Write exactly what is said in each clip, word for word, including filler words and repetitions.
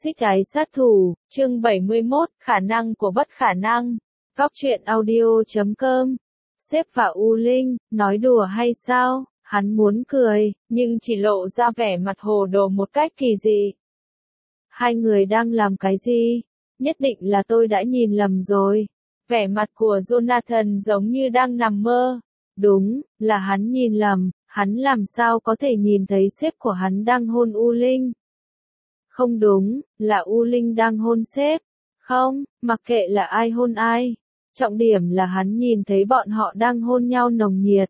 Toxic ái sát thủ, chương bảy mươi mốt, khả năng của bất khả năng. Góc truyện audio chấm com. Sếp và U Linh, nói đùa hay sao? Hắn muốn cười, nhưng chỉ lộ ra vẻ mặt hồ đồ một cách kỳ dị. Hai người đang làm cái gì? Nhất định là tôi đã nhìn lầm rồi. Vẻ mặt của Jonathan giống như đang nằm mơ. Đúng, là hắn nhìn lầm, hắn làm sao có thể nhìn thấy sếp của hắn đang hôn U Linh. Không đúng, là U Linh đang hôn sếp. Không, mặc kệ là ai hôn ai. Trọng điểm là hắn nhìn thấy bọn họ đang hôn nhau nồng nhiệt.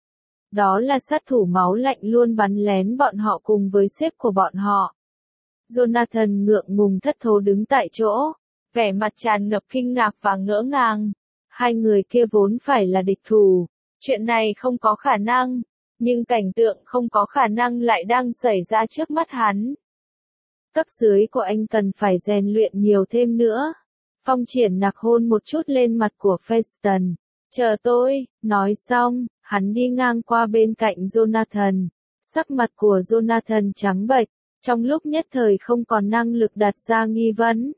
Đó là sát thủ máu lạnh luôn bắn lén bọn họ cùng với sếp của bọn họ. Jonathan ngượng ngùng thất thố đứng tại chỗ, vẻ mặt tràn ngập kinh ngạc và ngỡ ngàng. Hai người kia vốn phải là địch thủ. Chuyện này không có khả năng, nhưng cảnh tượng không có khả năng lại đang xảy ra trước mắt hắn. Cấp dưới của anh cần phải rèn luyện nhiều thêm nữa. Phong Triển Nặc hôn một chút lên mặt của Feston. Chờ tôi, nói xong, hắn đi ngang qua bên cạnh Jonathan. Sắc mặt của Jonathan trắng bệch, trong lúc nhất thời không còn năng lực đặt ra nghi vấn.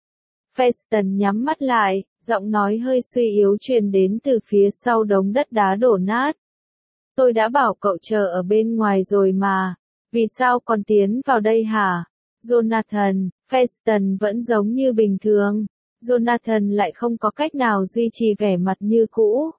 Feston nhắm mắt lại, giọng nói hơi suy yếu truyền đến từ phía sau đống đất đá đổ nát. Tôi đã bảo cậu chờ ở bên ngoài rồi mà, vì sao còn tiến vào đây hả? Jonathan, Feston vẫn giống như bình thường. Jonathan lại không có cách nào duy trì vẻ mặt như cũ.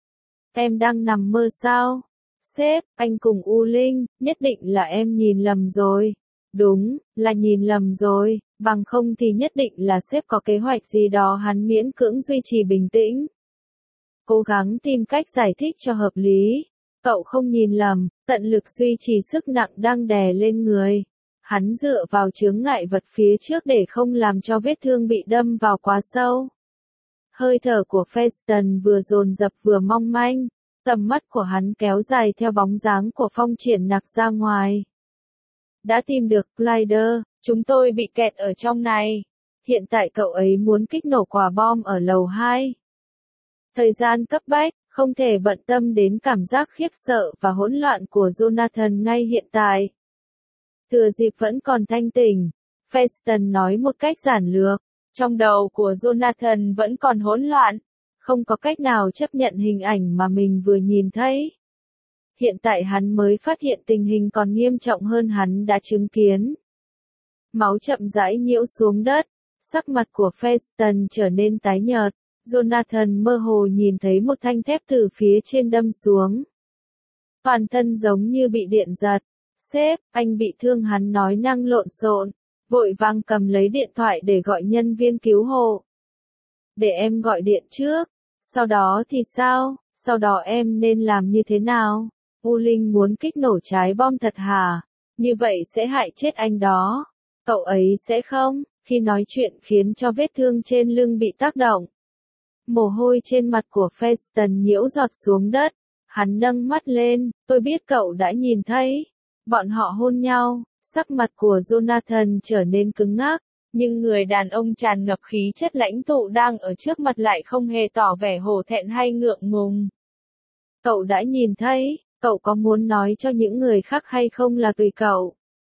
Em đang nằm mơ sao? Sếp, anh cùng U Linh, nhất định là em nhìn lầm rồi. Đúng, là nhìn lầm rồi, bằng không thì nhất định là sếp có kế hoạch gì đó. Hắn miễn cưỡng duy trì bình tĩnh. Cố gắng tìm cách giải thích cho hợp lý. Cậu không nhìn lầm, tận lực duy trì sức nặng đang đè lên người. Hắn dựa vào chướng ngại vật phía trước để không làm cho vết thương bị đâm vào quá sâu. Hơi thở của Feston vừa dồn dập vừa mong manh, tầm mắt của hắn kéo dài theo bóng dáng của Phong Triển Nặc ra ngoài. Đã tìm được Glider, chúng tôi bị kẹt ở trong này. Hiện tại cậu ấy muốn kích nổ quả bom ở lầu hai. Thời gian cấp bách, không thể bận tâm đến cảm giác khiếp sợ và hỗn loạn của Jonathan ngay hiện tại. Thừa dịp vẫn còn thanh tỉnh, Feston nói một cách giản lược, trong đầu của Jonathan vẫn còn hỗn loạn, không có cách nào chấp nhận hình ảnh mà mình vừa nhìn thấy. Hiện tại hắn mới phát hiện tình hình còn nghiêm trọng hơn hắn đã chứng kiến. Máu chậm rãi nhiễu xuống đất, sắc mặt của Feston trở nên tái nhợt, Jonathan mơ hồ nhìn thấy một thanh thép từ phía trên đâm xuống. Toàn thân giống như bị điện giật. Sếp, anh bị thương, hắn nói năng lộn xộn, vội vàng cầm lấy điện thoại để gọi nhân viên cứu hộ. Để em gọi điện trước, sau đó thì sao, sau đó em nên làm như thế nào? U Linh muốn kích nổ trái bom thật hả? Như vậy sẽ hại chết anh đó. Cậu ấy sẽ không, khi nói chuyện khiến cho vết thương trên lưng bị tác động. Mồ hôi trên mặt của Feston nhiễu giọt xuống đất, hắn nâng mắt lên, tôi biết cậu đã nhìn thấy. Bọn họ hôn nhau, sắc mặt của Jonathan trở nên cứng ngắc, nhưng người đàn ông tràn ngập khí chất lãnh tụ đang ở trước mặt lại không hề tỏ vẻ hổ thẹn hay ngượng ngùng. Cậu đã nhìn thấy, cậu có muốn nói cho những người khác hay không là tùy cậu.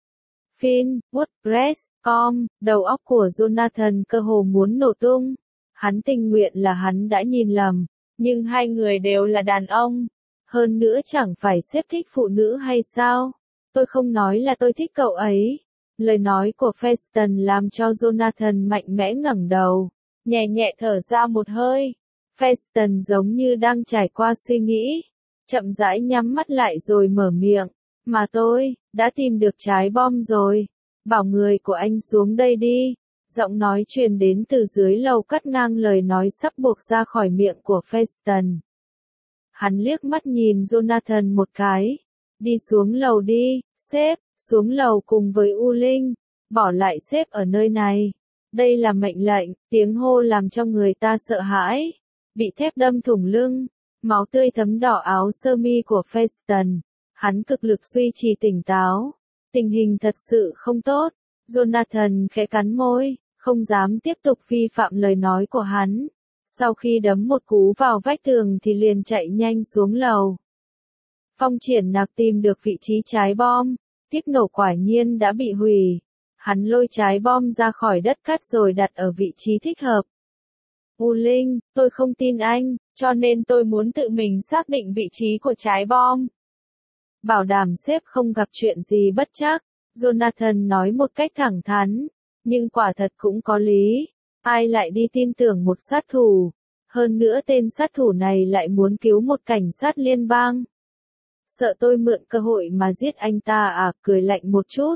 Fin, WordPress, com, đầu óc của Jonathan cơ hồ muốn nổ tung. Hắn tình nguyện là hắn đã nhìn lầm, nhưng hai người đều là đàn ông. Hơn nữa chẳng phải sếp thích phụ nữ hay sao? Tôi không nói là tôi thích cậu ấy. Lời nói của Feston làm cho Jonathan mạnh mẽ ngẩng đầu, nhẹ nhẹ thở ra một hơi. Feston giống như đang trải qua suy nghĩ, chậm rãi nhắm mắt lại rồi mở miệng. Mà tôi, đã tìm được trái bom rồi. Bảo người của anh xuống đây đi. Giọng nói truyền đến từ dưới lầu cắt ngang lời nói sắp buộc ra khỏi miệng của Feston. Hắn liếc mắt nhìn Jonathan một cái. Đi xuống lầu đi, sếp, xuống lầu cùng với U Linh, bỏ lại sếp ở nơi này. Đây là mệnh lệnh, tiếng hô làm cho người ta sợ hãi. Bị thép đâm thủng lưng, máu tươi thấm đỏ áo sơ mi của Feston. Hắn cực lực duy trì tỉnh táo. Tình hình thật sự không tốt. Jonathan khẽ cắn môi, không dám tiếp tục vi phạm lời nói của hắn. Sau khi đấm một cú vào vách tường thì liền chạy nhanh xuống lầu. Phong Triển Nặc tìm được vị trí trái bom, kiếp nổ quả nhiên đã bị hủy. Hắn lôi trái bom ra khỏi đất cát rồi đặt ở vị trí thích hợp. U Linh, tôi không tin anh, cho nên tôi muốn tự mình xác định vị trí của trái bom. Bảo đảm sếp không gặp chuyện gì bất trắc, Jonathan nói một cách thẳng thắn, nhưng quả thật cũng có lý. Ai lại đi tin tưởng một sát thủ? Hơn nữa tên sát thủ này lại muốn cứu một cảnh sát liên bang. Sợ tôi mượn cơ hội mà giết anh ta à? Cười lạnh một chút.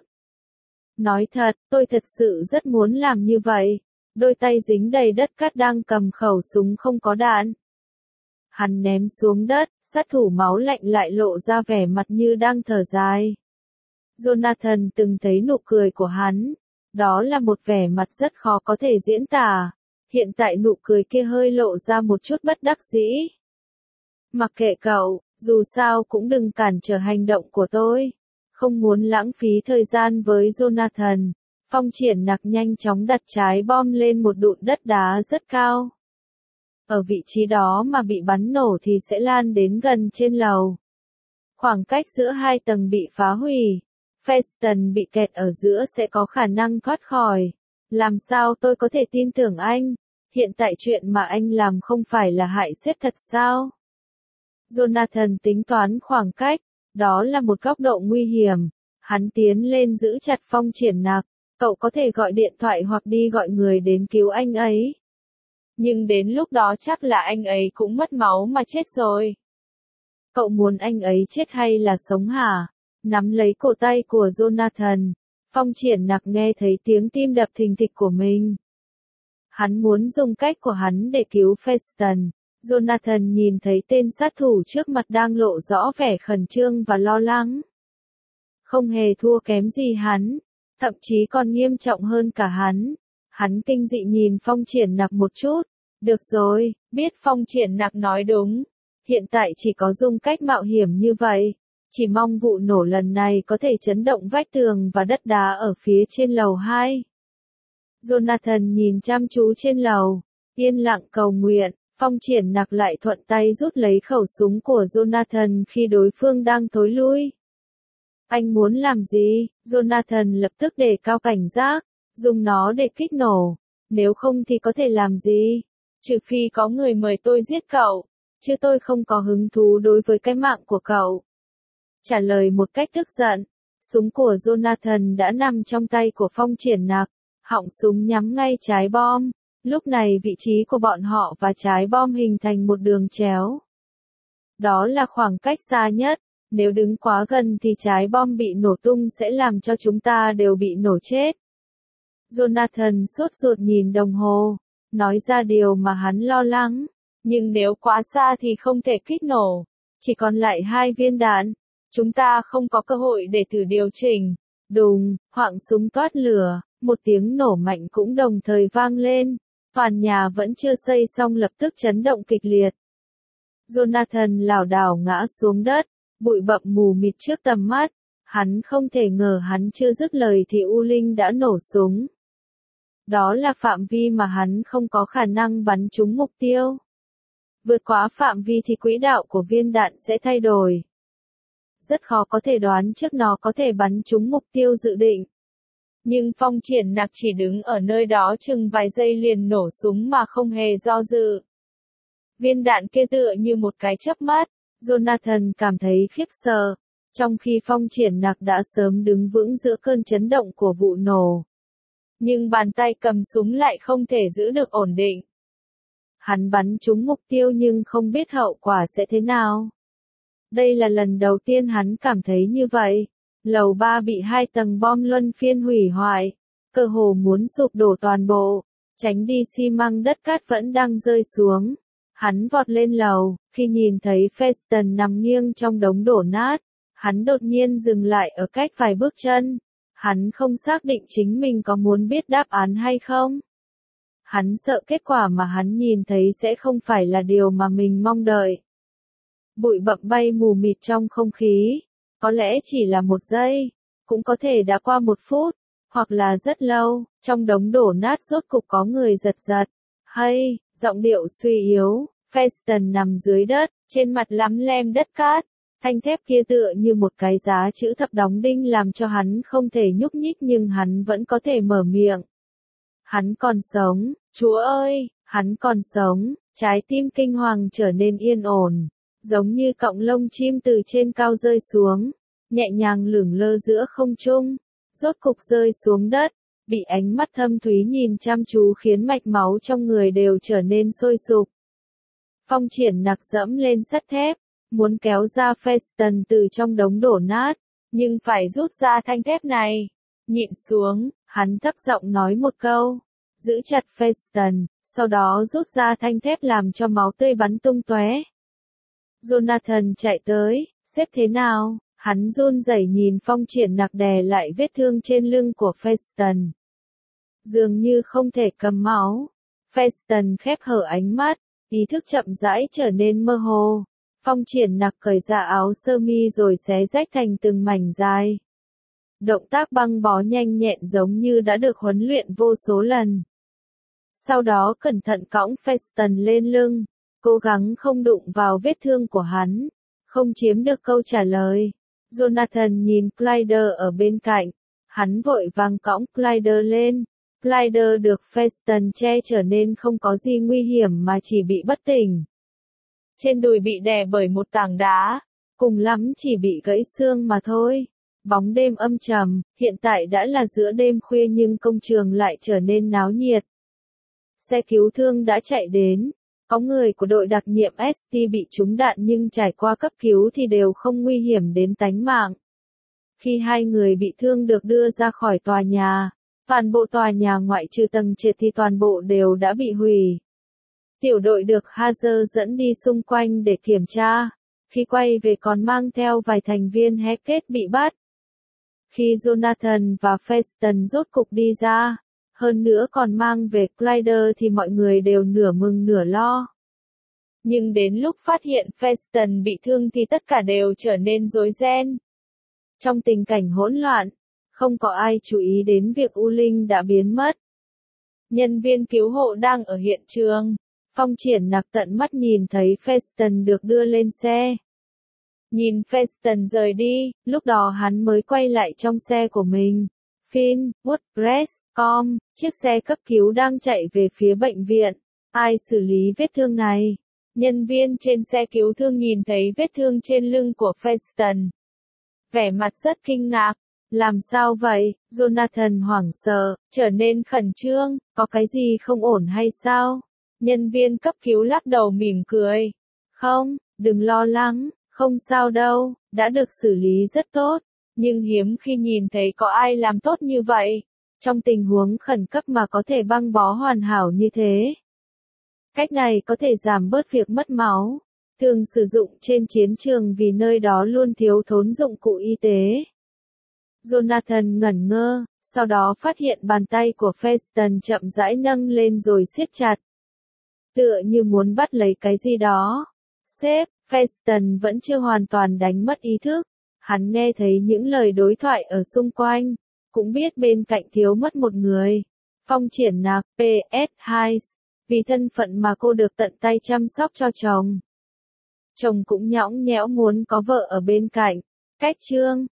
Nói thật, tôi thật sự rất muốn làm như vậy. Đôi tay dính đầy đất cát đang cầm khẩu súng không có đạn. Hắn ném xuống đất, sát thủ máu lạnh lại lộ ra vẻ mặt như đang thở dài. Jonathan từng thấy nụ cười của hắn. Đó là một vẻ mặt rất khó có thể diễn tả. Hiện tại nụ cười kia hơi lộ ra một chút bất đắc dĩ. Mặc kệ cậu, dù sao cũng đừng cản trở hành động của tôi. Không muốn lãng phí thời gian với Jonathan. Phong Triển Nặc nhanh chóng đặt trái bom lên một đụn đất đá rất cao. Ở vị trí đó mà bị bắn nổ thì sẽ lan đến gần trên lầu. Khoảng cách giữa hai tầng bị phá hủy. Feston bị kẹt ở giữa sẽ có khả năng thoát khỏi. Làm sao tôi có thể tin tưởng anh? Hiện tại chuyện mà anh làm không phải là hại sếp thật sao? Jonathan tính toán khoảng cách. Đó là một góc độ nguy hiểm. Hắn tiến lên giữ chặt Phong Triển Nặc. Cậu có thể gọi điện thoại hoặc đi gọi người đến cứu anh ấy. Nhưng đến lúc đó chắc là anh ấy cũng mất máu mà chết rồi. Cậu muốn anh ấy chết hay là sống hả? Nắm lấy cổ tay của Jonathan. Phong Triển Nặc nghe thấy tiếng tim đập thình thịch của mình. Hắn muốn dùng cách của hắn để cứu Feston. Jonathan nhìn thấy tên sát thủ trước mặt đang lộ rõ vẻ khẩn trương và lo lắng. Không hề thua kém gì hắn. Thậm chí còn nghiêm trọng hơn cả hắn. Hắn kinh dị nhìn Phong Triển Nặc một chút. Được rồi, biết Phong Triển Nặc nói đúng. Hiện tại chỉ có dùng cách mạo hiểm như vậy. Chỉ mong vụ nổ lần này có thể chấn động vách tường và đất đá ở phía trên lầu hai. Jonathan nhìn chăm chú trên lầu. Yên lặng cầu nguyện. Phong Triển Nặc lại thuận tay rút lấy khẩu súng của Jonathan khi đối phương đang thối lui. Anh muốn làm gì? Jonathan lập tức đề cao cảnh giác, dùng nó để kích nổ. Nếu không thì có thể làm gì? Trừ phi có người mời tôi giết cậu, chứ tôi không có hứng thú đối với cái mạng của cậu. Trả lời một cách tức giận, súng của Jonathan đã nằm trong tay của Phong Triển Nặc, họng súng nhắm ngay trái bom. Lúc này vị trí của bọn họ và trái bom hình thành một đường chéo. Đó là khoảng cách xa nhất. Nếu đứng quá gần thì trái bom bị nổ tung sẽ làm cho chúng ta đều bị nổ chết. Jonathan sốt ruột nhìn đồng hồ, nói ra điều mà hắn lo lắng. Nhưng nếu quá xa thì không thể kích nổ. Chỉ còn lại hai viên đạn. Chúng ta không có cơ hội để thử điều chỉnh. Đùng, hoọng súng toát lửa, một tiếng nổ mạnh cũng đồng thời vang lên. Toàn nhà vẫn chưa xây xong lập tức chấn động kịch liệt. Jonathan lảo đảo ngã xuống đất. Bụi bậm mù mịt trước tầm mắt, hắn không thể ngờ hắn chưa dứt lời thì U Linh đã nổ súng. Đó là phạm vi mà hắn không có khả năng bắn trúng mục tiêu. Vượt quá phạm vi thì quỹ đạo của viên đạn sẽ thay đổi. Rất khó có thể đoán trước nó có thể bắn trúng mục tiêu dự định. Nhưng Phong Triển Nặc chỉ đứng ở nơi đó chừng vài giây liền nổ súng mà không hề do dự. Viên đạn kia tựa như một cái chớp mắt. Jonathan cảm thấy khiếp sợ, trong khi Phong Triển Nặc đã sớm đứng vững giữa cơn chấn động của vụ nổ. Nhưng bàn tay cầm súng lại không thể giữ được ổn định. Hắn bắn trúng mục tiêu nhưng không biết hậu quả sẽ thế nào. Đây là lần đầu tiên hắn cảm thấy như vậy. Lầu ba bị hai tầng bom luân phiên hủy hoại, cơ hồ muốn sụp đổ toàn bộ, tránh đi xi măng đất cát vẫn đang rơi xuống. Hắn vọt lên lầu, khi nhìn thấy Feston nằm nghiêng trong đống đổ nát, hắn đột nhiên dừng lại ở cách vài bước chân. Hắn không xác định chính mình có muốn biết đáp án hay không. Hắn sợ kết quả mà hắn nhìn thấy sẽ không phải là điều mà mình mong đợi. Bụi bặm bay mù mịt trong không khí, có lẽ chỉ là một giây, cũng có thể đã qua một phút, hoặc là rất lâu, trong đống đổ nát rốt cục có người giật giật. Hay, giọng điệu suy yếu, Feston nằm dưới đất, trên mặt lắm lem đất cát. Thanh thép kia tựa như một cái giá chữ thập đóng đinh làm cho hắn không thể nhúc nhích nhưng hắn vẫn có thể mở miệng. Hắn còn sống, Chúa ơi, hắn còn sống, trái tim kinh hoàng trở nên yên ổn, giống như cọng lông chim từ trên cao rơi xuống, nhẹ nhàng lửng lơ giữa không trung, rốt cục rơi xuống đất, bị ánh mắt thâm thúy nhìn chăm chú khiến mạch máu trong người đều trở nên sôi sục. Phong Triển Nặc dẫm lên sắt thép, muốn kéo ra Feston từ trong đống đổ nát, nhưng phải rút ra thanh thép này. Nhịn xuống, hắn thấp giọng nói một câu, giữ chặt Feston, sau đó rút ra thanh thép làm cho máu tươi bắn tung tóe. Jonathan chạy tới, xếp thế nào? Hắn run rẩy nhìn Phong Triển Nặc đè lại vết thương trên lưng của Feston. Dường như không thể cầm máu. Feston khép hở ánh mắt, ý thức chậm rãi trở nên mơ hồ. Phong Triển Nặc cởi ra áo sơ mi rồi xé rách thành từng mảnh dài. Động tác băng bó nhanh nhẹn giống như đã được huấn luyện vô số lần. Sau đó cẩn thận cõng Feston lên lưng, cố gắng không đụng vào vết thương của hắn, không chiếm được câu trả lời. Jonathan nhìn Clyde ở bên cạnh, hắn vội vàng cõng Clyde lên. Clyde được Feston che trở nên không có gì nguy hiểm mà chỉ bị bất tỉnh. Trên đùi bị đè bởi một tảng đá, cùng lắm chỉ bị gãy xương mà thôi. Bóng đêm âm trầm, hiện tại đã là giữa đêm khuya nhưng công trường lại trở nên náo nhiệt. Xe cứu thương đã chạy đến, có người của đội đặc nhiệm ét tê bị trúng đạn nhưng trải qua cấp cứu thì đều không nguy hiểm đến tánh mạng. Khi hai người bị thương được đưa ra khỏi tòa nhà, toàn bộ tòa nhà ngoại trừ tầng trệt thì toàn bộ đều đã bị hủy. Tiểu đội được Hazer dẫn đi xung quanh để kiểm tra, khi quay về còn mang theo vài thành viên Hackett bị bắt. Khi Jonathan và Feston rốt cục đi ra, hơn nữa còn mang về Clyde thì mọi người đều nửa mừng nửa lo. Nhưng đến lúc phát hiện Feston bị thương thì tất cả đều trở nên rối ren. Trong tình cảnh hỗn loạn, không có ai chú ý đến việc U Linh đã biến mất. Nhân viên cứu hộ đang ở hiện trường. Phong Triển Nặc tận mắt nhìn thấy Feston được đưa lên xe. Nhìn Feston rời đi, lúc đó hắn mới quay lại trong xe của mình. Finn, Woodpress, com, chiếc xe cấp cứu đang chạy về phía bệnh viện. Ai xử lý vết thương này? Nhân viên trên xe cứu thương nhìn thấy vết thương trên lưng của Feston. Vẻ mặt rất kinh ngạc. Làm sao vậy? Jonathan hoảng sợ, trở nên khẩn trương, có cái gì không ổn hay sao? Nhân viên cấp cứu lắc đầu mỉm cười. Không, đừng lo lắng, không sao đâu, đã được xử lý rất tốt, nhưng hiếm khi nhìn thấy có ai làm tốt như vậy. Trong tình huống khẩn cấp mà có thể băng bó hoàn hảo như thế. Cách này có thể giảm bớt việc mất máu, thường sử dụng trên chiến trường vì nơi đó luôn thiếu thốn dụng cụ y tế. Jonathan ngẩn ngơ, sau đó phát hiện bàn tay của Feston chậm rãi nâng lên rồi siết chặt. Tựa như muốn bắt lấy cái gì đó. Sếp, Feston vẫn chưa hoàn toàn đánh mất ý thức. Hắn nghe thấy những lời đối thoại ở xung quanh, cũng biết bên cạnh thiếu mất một người. Phong Triển Nặc, pê ét hai, vì thân phận mà cô được tận tay chăm sóc cho chồng. Chồng cũng nhõng nhẽo muốn có vợ ở bên cạnh. Cách chương